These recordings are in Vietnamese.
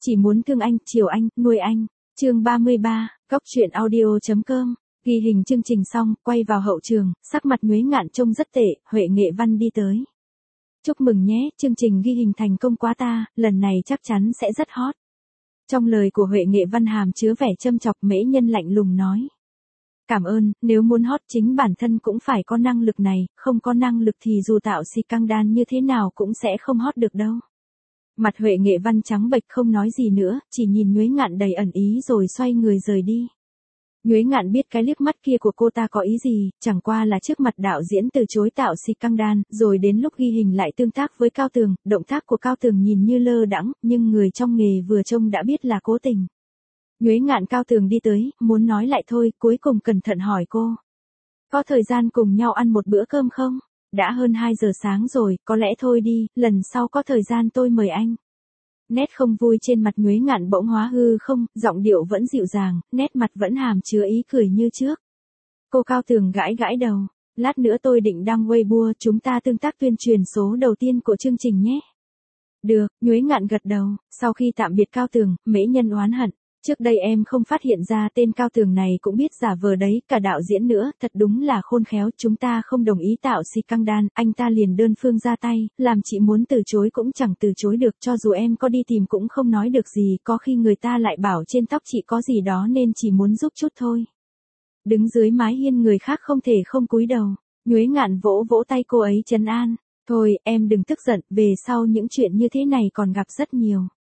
Chỉ muốn thương anh, chiều anh, nuôi anh. Chương 33, Góc truyện audio.com. Ghi hình chương trình xong, quay vào hậu trường, sắc mặt Nhuế Ngạn trông rất tệ, Huệ Nghệ Văn đi tới. Chúc mừng nhé, chương trình ghi hình thành công quá ta, lần này chắc chắn sẽ rất hot. Trong lời của Huệ Nghệ Văn hàm chứa vẻ châm chọc, Mễ Nhân lạnh lùng nói. Cảm ơn, nếu muốn hot chính bản thân cũng phải có năng lực này, không có năng lực thì dù tạo xì căng đan như thế nào cũng sẽ không hot được đâu. Mặt Huệ Nghệ Văn trắng bệch không nói gì nữa, chỉ nhìn Nhuế Ngạn đầy ẩn ý rồi xoay người rời đi. Nhuế Ngạn biết cái liếc mắt kia của cô ta có ý gì, chẳng qua là trước mặt đạo diễn từ chối tạo xì căng đan, rồi đến lúc ghi hình lại tương tác với Cao Tường, động tác của Cao Tường nhìn như lơ đãng, nhưng người trong nghề vừa trông đã biết là cố tình. Nhuế Ngạn Cao Tường đi tới, muốn nói lại thôi, cuối cùng cẩn thận hỏi cô. Có thời gian cùng nhau ăn một bữa cơm không? Đã hơn 2 giờ sáng rồi, có lẽ thôi đi, lần sau có thời gian tôi mời anh. Nét không vui trên mặt Nhuế Ngạn bỗng hóa hư không, giọng điệu vẫn dịu dàng, nét mặt vẫn hàm chứa ý cười như trước. Cô Cao Tường gãi gãi đầu, lát nữa tôi định đăng Weibo, chúng ta tương tác tuyên truyền số đầu tiên của chương trình nhé. Được, Nhuế Ngạn gật đầu, sau khi tạm biệt Cao Tường, Mễ Nhân oán hận. Trước đây em không phát hiện ra tên Cao Tường này cũng biết giả vờ đấy, cả đạo diễn nữa, thật đúng là khôn khéo, chúng ta không đồng ý tạo xì căng đan, anh ta liền đơn phương ra tay, làm chị muốn từ chối cũng chẳng từ chối được, cho dù em có đi tìm cũng không nói được gì, có khi người ta lại bảo trên tóc chị có gì đó nên chỉ muốn giúp chút thôi. Đứng dưới mái hiên người khác không thể không cúi đầu, Nhuế Ngạn vỗ vỗ tay cô ấy trấn an, thôi em đừng tức giận, về sau những chuyện như thế này còn gặp rất nhiều.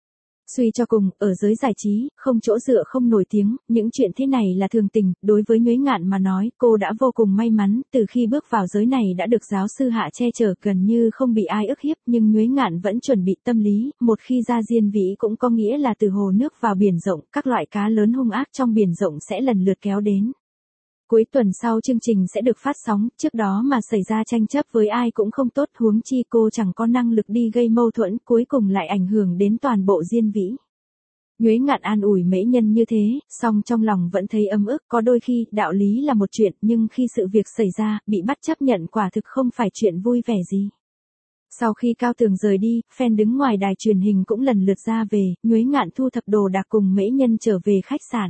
Suy cho cùng, ở giới giải trí, không chỗ dựa không nổi tiếng, những chuyện thế này là thường tình, đối với Nhuế Ngạn mà nói, cô đã vô cùng may mắn, từ khi bước vào giới này đã được giáo sư Hạ che chở gần như không bị ai ức hiếp, nhưng Nhuế Ngạn vẫn chuẩn bị tâm lý, một khi ra diên vĩ cũng có nghĩa là từ hồ nước vào biển rộng, các loại cá lớn hung ác trong biển rộng sẽ lần lượt kéo đến. Cuối tuần sau chương trình sẽ được phát sóng, trước đó mà xảy ra tranh chấp với ai cũng không tốt, huống chi cô chẳng có năng lực đi gây mâu thuẫn, cuối cùng lại ảnh hưởng đến toàn bộ diên vĩ. Nhuế Ngạn an ủi Mễ Nhân như thế, song trong lòng vẫn thấy ấm ức, có đôi khi, đạo lý là một chuyện, nhưng khi sự việc xảy ra, bị bắt chấp nhận quả thực không phải chuyện vui vẻ gì. Sau khi Cao Tường rời đi, fan đứng ngoài đài truyền hình cũng lần lượt ra về, Nhuế Ngạn thu thập đồ đạc cùng Mễ Nhân trở về khách sạn.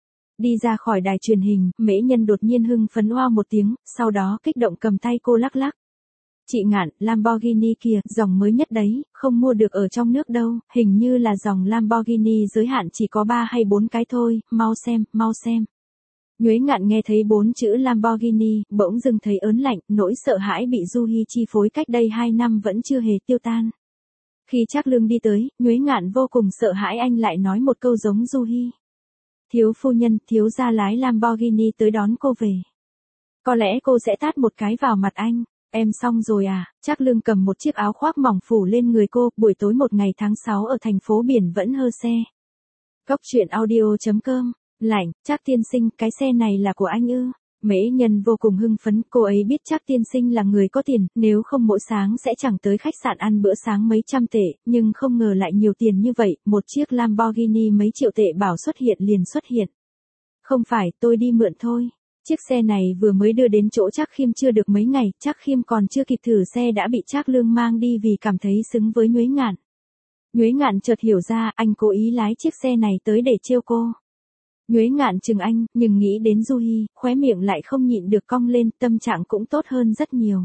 Đi ra khỏi đài truyền hình, Mễ Nhân đột nhiên hưng phấn oao một tiếng, sau đó kích động cầm tay cô lắc lắc. Chị Ngạn, Lamborghini kìa, dòng mới nhất đấy, không mua được ở trong nước đâu, hình như là dòng Lamborghini giới hạn chỉ có 3 hay 4 cái thôi, mau xem, mau xem. Nhuế Ngạn nghe thấy 4 chữ Lamborghini, bỗng dưng thấy ớn lạnh, nỗi sợ hãi bị Du Hi chi phối cách đây 2 năm vẫn chưa hề tiêu tan. Khi Trác Lương đi tới, Nhuế Ngạn vô cùng sợ hãi anh lại nói một câu giống Du Hi. Thiếu phu nhân, thiếu gia lái Lamborghini tới đón cô về. Có lẽ cô sẽ tát một cái vào mặt anh. Em xong rồi à? Trác Lương cầm một chiếc áo khoác mỏng phủ lên người cô, buổi tối một ngày tháng 6 ở thành phố biển vẫn hơ xe. Góc truyện audio.com. Lạnh, Trác tiên sinh, cái xe này là của anh ư? Mễ Nhân vô cùng hưng phấn, cô ấy biết Trác tiên sinh là người có tiền, nếu không mỗi sáng sẽ chẳng tới khách sạn ăn bữa sáng mấy trăm tệ, nhưng không ngờ lại nhiều tiền như vậy, một chiếc Lamborghini mấy triệu tệ bảo xuất hiện liền xuất hiện. Không phải, tôi đi mượn thôi. Chiếc xe này vừa mới đưa đến chỗ Trác Khiêm chưa được mấy ngày, Trác Khiêm còn chưa kịp thử xe đã bị Trác Lương mang đi vì cảm thấy xứng với Nhuế Ngạn. Nhuế Ngạn chợt hiểu ra, anh cố ý lái chiếc xe này tới để trêu cô. Nhuế Ngạn chừng anh, nhưng nghĩ đến Du Hi, khóe miệng lại không nhịn được cong lên, tâm trạng cũng tốt hơn rất nhiều.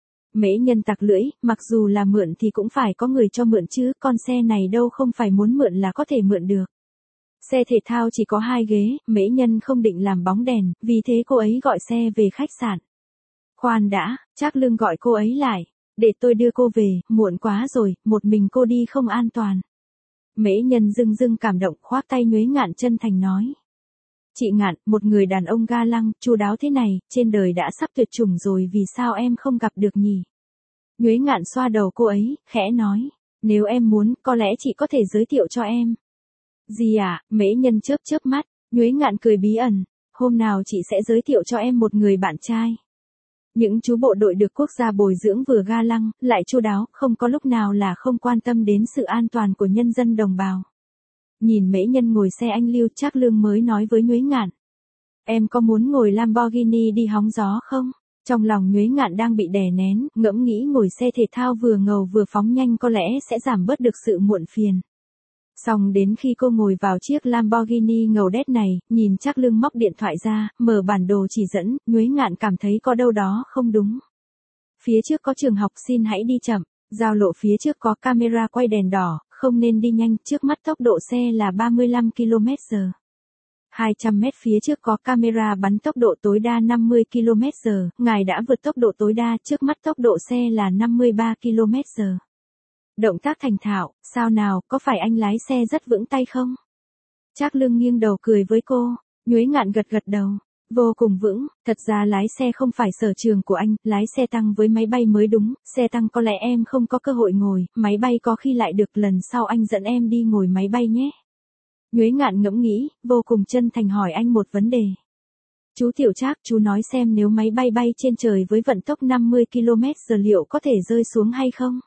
Mễ Nhân tặc lưỡi, mặc dù là mượn thì cũng phải có người cho mượn chứ, con xe này đâu không phải muốn mượn là có thể mượn được. Xe thể thao chỉ có 2 ghế, Mễ Nhân không định làm bóng đèn, vì thế cô ấy gọi xe về khách sạn. Khoan đã, Trác Lương gọi cô ấy lại, để tôi đưa cô về, muộn quá rồi, một mình cô đi không an toàn. Mễ Nhân dưng dưng cảm động khoác tay Nhuế Ngạn chân thành nói. Chị Ngạn, một người đàn ông ga lăng, chu đáo thế này, trên đời đã sắp tuyệt chủng rồi vì sao em không gặp được nhỉ? Nhuế Ngạn xoa đầu cô ấy, khẽ nói, nếu em muốn, có lẽ chị có thể giới thiệu cho em. Gì à? Mễ Nhân chớp chớp mắt, Nhuế Ngạn cười bí ẩn, hôm nào chị sẽ giới thiệu cho em một người bạn trai. Những chú bộ đội được quốc gia bồi dưỡng vừa ga lăng, lại chu đáo, không có lúc nào là không quan tâm đến sự an toàn của nhân dân đồng bào. Nhìn Mễ Nhân ngồi xe anh Lưu, Trác Lương mới nói với Nhuế Ngạn. Em có muốn ngồi Lamborghini đi hóng gió không? Trong lòng Nhuế Ngạn đang bị đè nén, ngẫm nghĩ ngồi xe thể thao vừa ngầu vừa phóng nhanh có lẽ sẽ giảm bớt được sự muộn phiền. Xong đến khi cô ngồi vào chiếc Lamborghini ngầu đét này, nhìn Trác Lương móc điện thoại ra, mở bản đồ chỉ dẫn, Nhuế Ngạn cảm thấy có đâu đó không đúng. Phía trước có trường học, xin hãy đi chậm. Giao lộ phía trước có camera quay đèn đỏ, không nên đi nhanh, trước mắt tốc độ xe là 35 km/h. 200 mét phía trước có camera bắn tốc độ tối đa 50 km/h, ngài đã vượt tốc độ tối đa, trước mắt tốc độ xe là 53 km/h. Động tác thành thạo, sao nào, có phải anh lái xe rất vững tay không? Trác Lương nghiêng đầu cười với cô, Nhuế Ngạn gật gật đầu. Vô cùng vững, thật ra lái xe không phải sở trường của anh, lái xe tăng với máy bay mới đúng, xe tăng có lẽ em không có cơ hội ngồi, máy bay có khi lại được, lần sau anh dẫn em đi ngồi máy bay nhé. Nhuế Ngạn ngẫm nghĩ, vô cùng chân thành hỏi anh một vấn đề. Chú Tiểu Trác, chú nói xem nếu máy bay bay trên trời với vận tốc 50 km/h liệu có thể rơi xuống hay không?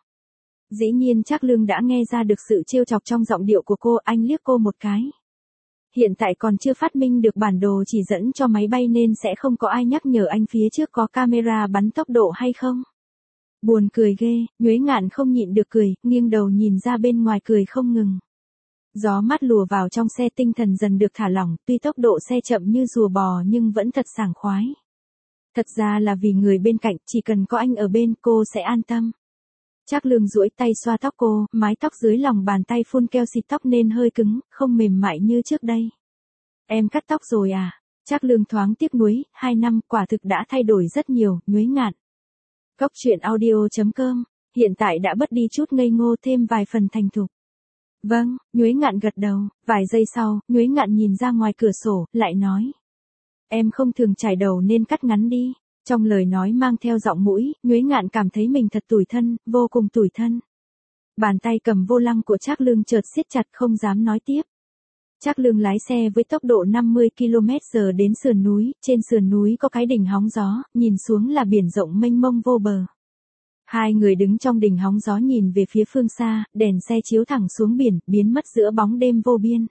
Dĩ nhiên Trác Lương đã nghe ra được sự trêu chọc trong giọng điệu của cô, anh liếc cô một cái. Hiện tại còn chưa phát minh được bản đồ chỉ dẫn cho máy bay nên sẽ không có ai nhắc nhở anh phía trước có camera bắn tốc độ hay không. Buồn cười ghê, Nhuế Ngạn không nhịn được cười, nghiêng đầu nhìn ra bên ngoài cười không ngừng. Gió mát lùa vào trong xe, tinh thần dần được thả lỏng, tuy tốc độ xe chậm như rùa bò nhưng vẫn thật sảng khoái. Thật ra là vì người bên cạnh, chỉ cần có anh ở bên cô sẽ an tâm. Trác Lương duỗi tay xoa tóc cô, mái tóc dưới lòng bàn tay phun keo xịt tóc nên hơi cứng, không mềm mại như trước đây. Em cắt tóc rồi à? Trác Lương thoáng tiếc nuối, 2 năm quả thực đã thay đổi rất nhiều, Nhuế Ngạn. Cốc truyện audio.com, hiện tại đã bớt đi chút ngây ngô, thêm vài phần thành thục. Vâng, Nhuế Ngạn gật đầu, vài giây sau, Nhuế Ngạn nhìn ra ngoài cửa sổ, lại nói. Em không thường chải đầu nên cắt ngắn đi. Trong lời nói mang theo giọng mũi, Nhuế Ngạn cảm thấy mình thật tủi thân, vô cùng tủi thân. Bàn tay cầm vô lăng của Trác Lương chợt siết chặt, không dám nói tiếp. Trác Lương lái xe với tốc độ 50 km/h đến sườn núi, trên sườn núi có cái đỉnh hóng gió, nhìn xuống là biển rộng mênh mông vô bờ. Hai người đứng trong đỉnh hóng gió nhìn về phía phương xa, đèn xe chiếu thẳng xuống biển, biến mất giữa bóng đêm vô biên.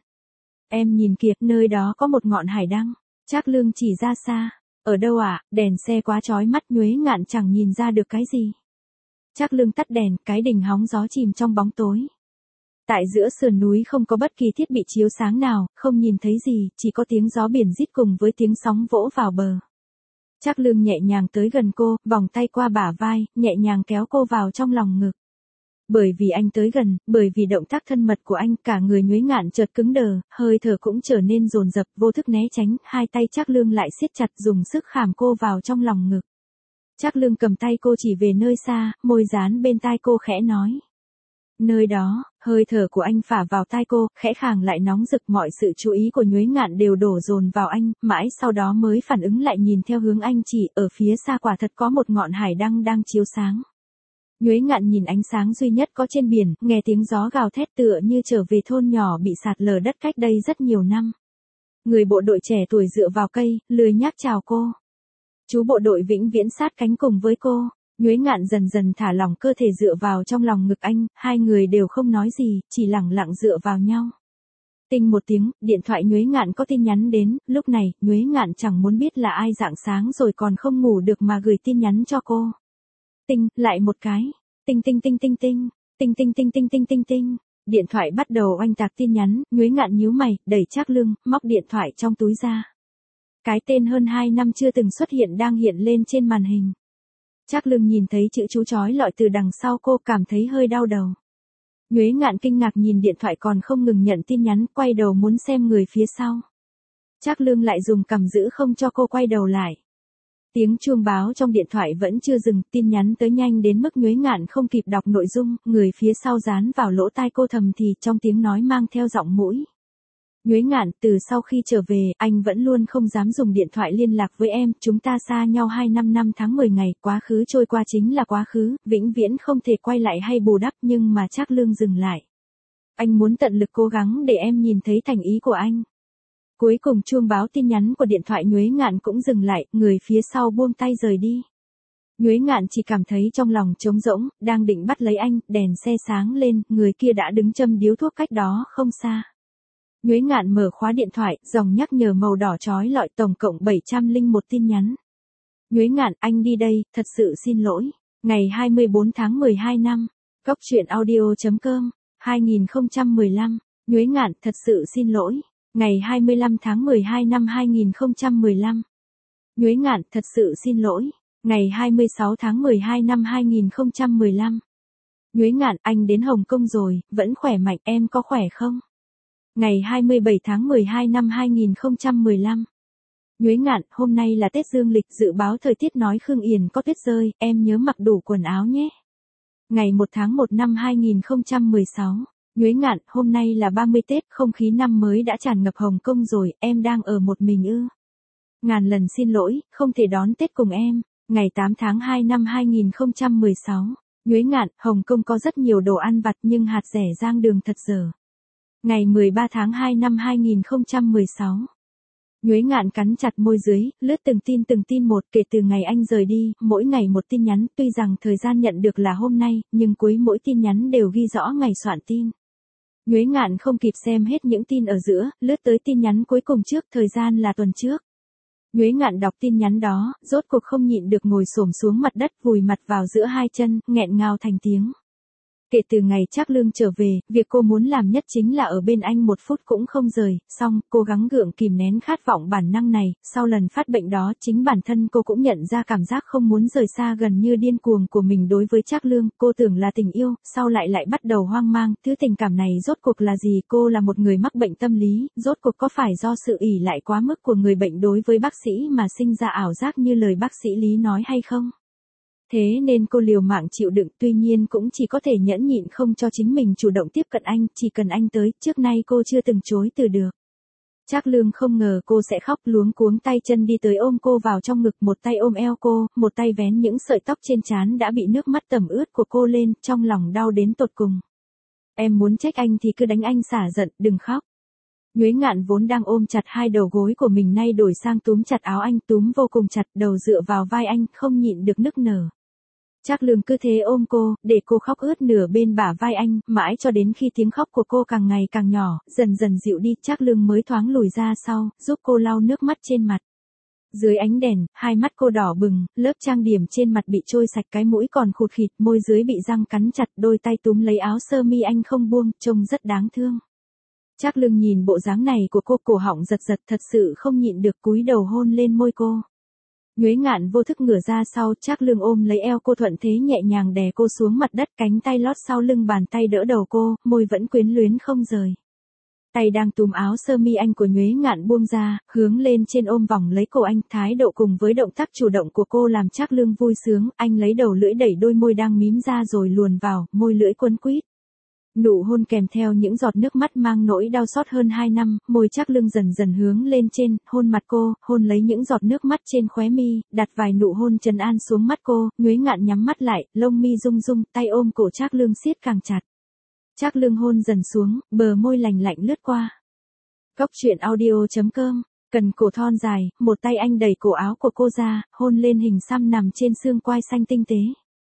Em nhìn kìa, nơi đó có một ngọn hải đăng. Trác Lương chỉ ra xa. Ở đâu ạ? Đèn xe quá chói mắt, Nhuế Ngạn chẳng nhìn ra được cái gì. Trác Lương tắt đèn, cái đỉnh hóng gió chìm trong bóng tối. Tại giữa sườn núi không có bất kỳ thiết bị chiếu sáng nào, không nhìn thấy gì, chỉ có tiếng gió biển rít cùng với tiếng sóng vỗ vào bờ. Trác Lương nhẹ nhàng tới gần cô, vòng tay qua bả vai, nhẹ nhàng kéo cô vào trong lòng ngực. Bởi vì anh tới gần, bởi vì động tác thân mật của anh, cả người Nhuế Ngạn chợt cứng đờ, hơi thở cũng trở nên dồn dập, vô thức né tránh, hai tay Trác Lương lại siết chặt, dùng sức khảm cô vào trong lòng ngực. Trác Lương cầm tay cô chỉ về nơi xa, môi dán bên tai cô khẽ nói. Nơi đó, hơi thở của anh phả vào tai cô, khẽ khàng lại nóng rực, mọi sự chú ý của Nhuế Ngạn đều đổ dồn vào anh, mãi sau đó mới phản ứng lại, nhìn theo hướng anh chỉ, ở phía xa quả thật có một ngọn hải đăng đang chiếu sáng. Nhuế Ngạn nhìn ánh sáng duy nhất có trên biển, nghe tiếng gió gào thét tựa như trở về thôn nhỏ bị sạt lở đất cách đây rất nhiều năm. Người bộ đội trẻ tuổi dựa vào cây, lười nhác chào cô. Chú bộ đội vĩnh viễn sát cánh cùng với cô. Nhuế Ngạn dần dần thả lỏng cơ thể dựa vào trong lòng ngực anh, hai người đều không nói gì, chỉ lặng lặng dựa vào nhau. Tinh một tiếng, điện thoại Nhuế Ngạn có tin nhắn đến, lúc này, Nhuế Ngạn chẳng muốn biết là ai, rạng sáng rồi còn không ngủ được mà gửi tin nhắn cho cô. Tinh, lại một cái. Tinh tinh tinh tinh tinh, tinh tinh tinh tinh tinh tinh tinh. Điện thoại bắt đầu oanh tạc tin nhắn, Nhuế Ngạn nhíu mày, đẩy Trác Lương, móc điện thoại trong túi ra. Cái tên hơn 2 năm chưa từng xuất hiện đang hiện lên trên màn hình. Trác Lương nhìn thấy chữ chú chói lọi từ đằng sau cô, cảm thấy hơi đau đầu. Nhuế Ngạn kinh ngạc nhìn điện thoại còn không ngừng nhận tin nhắn, quay đầu muốn xem người phía sau. Trác Lương lại dùng cằm giữ không cho cô quay đầu lại. Tiếng chuông báo trong điện thoại vẫn chưa dừng, tin nhắn tới nhanh đến mức Nhuế Ngạn không kịp đọc nội dung, người phía sau dán vào lỗ tai cô thầm thì, trong tiếng nói mang theo giọng mũi. Nhuế Ngạn, từ sau khi trở về, anh vẫn luôn không dám dùng điện thoại liên lạc với em, chúng ta xa nhau 25 năm tháng 10 ngày, quá khứ trôi qua chính là quá khứ, vĩnh viễn không thể quay lại hay bù đắp, nhưng mà Trác Lương dừng lại. Anh muốn tận lực cố gắng để em nhìn thấy thành ý của anh. Cuối cùng chuông báo tin nhắn của điện thoại Nhuế Ngạn cũng dừng lại, người phía sau buông tay rời đi. Nhuế Ngạn chỉ cảm thấy trong lòng trống rỗng, đang định bắt lấy anh, đèn xe sáng lên, người kia đã đứng châm điếu thuốc cách đó không xa. Nhuế Ngạn mở khóa điện thoại, dòng nhắc nhở màu đỏ chói lọi, tổng cộng 701 tin nhắn. Nhuế Ngạn, anh đi đây, thật sự xin lỗi. Ngày 24 tháng 12 năm. Cốc truyện audio.com, 2015. Nhuế Ngạn, thật sự xin lỗi. Ngày 25 tháng 12 năm 2015. Nhuế Ngạn, thật sự xin lỗi. Ngày 26 tháng 12 năm 2015. Nhuế Ngạn, anh đến Hồng Kông rồi, vẫn khỏe mạnh, em có khỏe không? Ngày 27 tháng 12 năm 2015. Nhuế Ngạn, hôm nay là Tết Dương lịch, dự báo thời tiết nói Khương Yển có tuyết rơi, em nhớ mặc đủ quần áo nhé. Ngày 1 tháng 1 năm 2016. Nhuế Ngạn, hôm nay là 30 Tết, không khí năm mới đã tràn ngập Hồng Kông rồi, em đang ở một mình ư? Ngàn lần xin lỗi, không thể đón Tết cùng em. Ngày 8 tháng 2 năm 2016. Nhuế Ngạn, Hồng Kông có rất nhiều đồ ăn vặt nhưng hạt rẻ rang đường thật dở. Ngày 13 tháng 2 năm 2016. Nhuế Ngạn cắn chặt môi dưới, lướt từng tin một, kể từ ngày anh rời đi, mỗi ngày một tin nhắn, tuy rằng thời gian nhận được là hôm nay, nhưng cuối mỗi tin nhắn đều ghi rõ ngày soạn tin. Nhuế Ngạn không kịp xem hết những tin ở giữa, lướt tới tin nhắn cuối cùng trước, thời gian là tuần trước. Nhuế Ngạn đọc tin nhắn đó, rốt cuộc không nhịn được ngồi xổm xuống mặt đất, vùi mặt vào giữa hai chân, nghẹn ngào thành tiếng. Kể từ ngày Trác Lương trở về, việc cô muốn làm nhất chính là ở bên anh một phút cũng không rời, song, cố gắng gượng kìm nén khát vọng bản năng này, sau lần phát bệnh đó chính bản thân cô cũng nhận ra cảm giác không muốn rời xa gần như điên cuồng của mình đối với Trác Lương, cô tưởng là tình yêu, sau lại bắt đầu hoang mang, thứ tình cảm này rốt cuộc là gì, cô là một người mắc bệnh tâm lý, rốt cuộc có phải do sự ỷ lại quá mức của người bệnh đối với bác sĩ mà sinh ra ảo giác như lời bác sĩ Lý nói hay không? Thế nên cô liều mạng chịu đựng, tuy nhiên cũng chỉ có thể nhẫn nhịn không cho chính mình chủ động tiếp cận anh, chỉ cần anh tới, trước nay cô chưa từng chối từ được. Trác Lương không ngờ cô sẽ khóc, luống cuống tay chân đi tới ôm cô vào trong ngực, một tay ôm eo cô, một tay vén những sợi tóc trên trán đã bị nước mắt tẩm ướt của cô lên, trong lòng đau đến tột cùng. Em muốn trách anh thì cứ đánh anh xả giận, đừng khóc. Nhuế Ngạn vốn đang ôm chặt hai đầu gối của mình nay đổi sang túm chặt áo anh, túm vô cùng chặt, đầu dựa vào vai anh, không nhịn được nức nở. Trác Lương cứ thế ôm cô, để cô khóc ướt nửa bên bả vai anh, mãi cho đến khi tiếng khóc của cô càng ngày càng nhỏ, dần dần dịu đi, Trác Lương mới thoáng lùi ra sau, giúp cô lau nước mắt trên mặt. Dưới ánh đèn, hai mắt cô đỏ bừng, lớp trang điểm trên mặt bị trôi sạch, cái mũi còn khụt khịt, môi dưới bị răng cắn chặt, đôi tay túm lấy áo sơ mi anh không buông, trông rất đáng thương. Trác Lương nhìn bộ dáng này của cô, cổ họng giật giật, thật sự không nhịn được cúi đầu hôn lên môi cô. Nhuế Ngạn vô thức ngửa ra sau, Trác Lương ôm lấy eo cô, thuận thế nhẹ nhàng đè cô xuống mặt đất, cánh tay lót sau lưng, bàn tay đỡ đầu cô, môi vẫn quyến luyến không rời. Tay đang túm áo sơ mi anh của Nhuế Ngạn buông ra, hướng lên trên ôm vòng lấy cổ anh, thái độ cùng với động tác chủ động của cô làm Trác Lương vui sướng, anh lấy đầu lưỡi đẩy đôi môi đang mím ra rồi luồn vào, môi lưỡi quấn quýt. Nụ hôn kèm theo những giọt nước mắt mang nỗi đau xót hơn 2 năm, môi Trác Lương dần dần hướng lên trên, hôn mặt cô, hôn lấy những giọt nước mắt trên khóe mi, đặt vài nụ hôn trấn an xuống mắt cô, Nhuế Ngạn nhắm mắt lại, lông mi rung rung, tay ôm cổ Trác Lương siết càng chặt. Trác Lương hôn dần xuống, bờ môi lành lạnh lướt qua. Cóc truyện audio.com, cần cổ thon dài, một tay anh đẩy cổ áo của cô ra, hôn lên hình xăm nằm trên xương quai xanh tinh tế.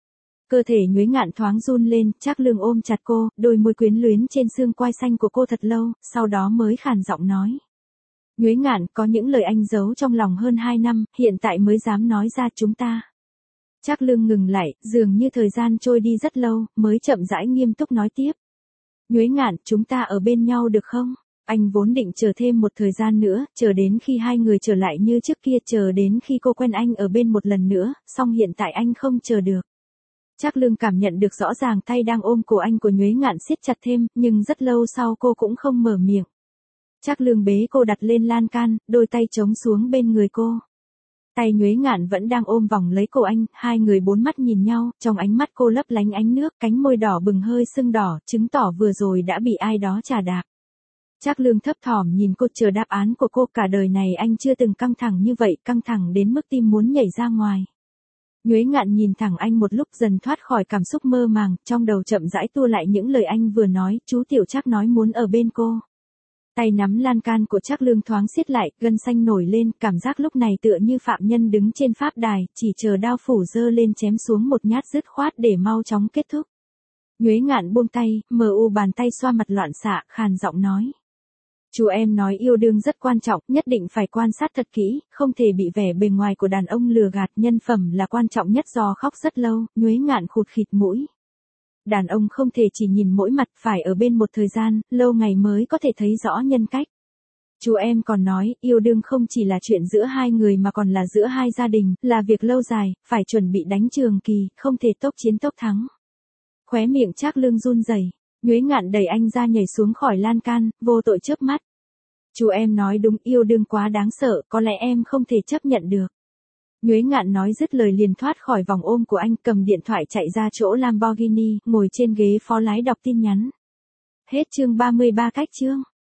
Cơ thể Nhuế Ngạn thoáng run lên, Trác Lương ôm chặt cô, đôi môi quyến luyến trên xương quai xanh của cô thật lâu, sau đó mới khàn giọng nói. Nhuế Ngạn, có những lời anh giấu trong lòng hơn 2 năm, hiện tại mới dám nói ra, chúng ta. Trác Lương ngừng lại, dường như thời gian trôi đi rất lâu, mới chậm rãi nghiêm túc nói tiếp. Nhuế Ngạn, chúng ta ở bên nhau được không? Anh vốn định chờ thêm một thời gian nữa, chờ đến khi hai người trở lại như trước kia, chờ đến khi cô quen anh ở bên một lần nữa, song hiện tại anh không chờ được. Trác Lương cảm nhận được rõ ràng tay đang ôm cổ anh của Nhuế Ngạn siết chặt thêm, nhưng rất lâu sau cô cũng không mở miệng. Trác Lương bế cô đặt lên lan can, đôi tay chống xuống bên người cô. Tay Nhuế Ngạn vẫn đang ôm vòng lấy cổ anh, hai người bốn mắt nhìn nhau, trong ánh mắt cô lấp lánh ánh nước, cánh môi đỏ bừng hơi sưng đỏ, chứng tỏ vừa rồi đã bị ai đó chà đạp. Trác Lương thấp thỏm nhìn cô, chờ đáp án của cô, cả đời này anh chưa từng căng thẳng như vậy, căng thẳng đến mức tim muốn nhảy ra ngoài. Nhuế Ngạn nhìn thẳng anh một lúc, dần thoát khỏi cảm xúc mơ màng, trong đầu chậm rãi tua lại những lời anh vừa nói, chú Tiểu Trác nói muốn ở bên cô. Tay nắm lan can của Trác Lương thoáng siết lại, gân xanh nổi lên, cảm giác lúc này tựa như phạm nhân đứng trên pháp đài, chỉ chờ đao phủ giơ lên chém xuống một nhát dứt khoát để mau chóng kết thúc. Nhuế Ngạn buông tay, mờ u bàn tay xoa mặt loạn xạ, khàn giọng nói. Chú em nói yêu đương rất quan trọng, nhất định phải quan sát thật kỹ, không thể bị vẻ bề ngoài của đàn ông lừa gạt, nhân phẩm là quan trọng nhất. Do khóc rất lâu, Nhuế Ngạn khụt khịt mũi. Đàn ông không thể chỉ nhìn mỗi mặt, phải ở bên một thời gian, lâu ngày mới có thể thấy rõ nhân cách. Chú em còn nói, yêu đương không chỉ là chuyện giữa hai người mà còn là giữa hai gia đình, là việc lâu dài, phải chuẩn bị đánh trường kỳ, không thể tốc chiến tốc thắng. Khóe miệng Trác Lương run rẩy, Nhuế Ngạn đẩy anh ra nhảy xuống khỏi lan can, vô tội chớp mắt. Chú em nói đúng, yêu đương quá đáng sợ, có lẽ em không thể chấp nhận được. Nhuế Ngạn nói dứt lời liền thoát khỏi vòng ôm của anh, cầm điện thoại chạy ra chỗ Lamborghini, ngồi trên ghế phó lái đọc tin nhắn. Hết chương 33 cách chương.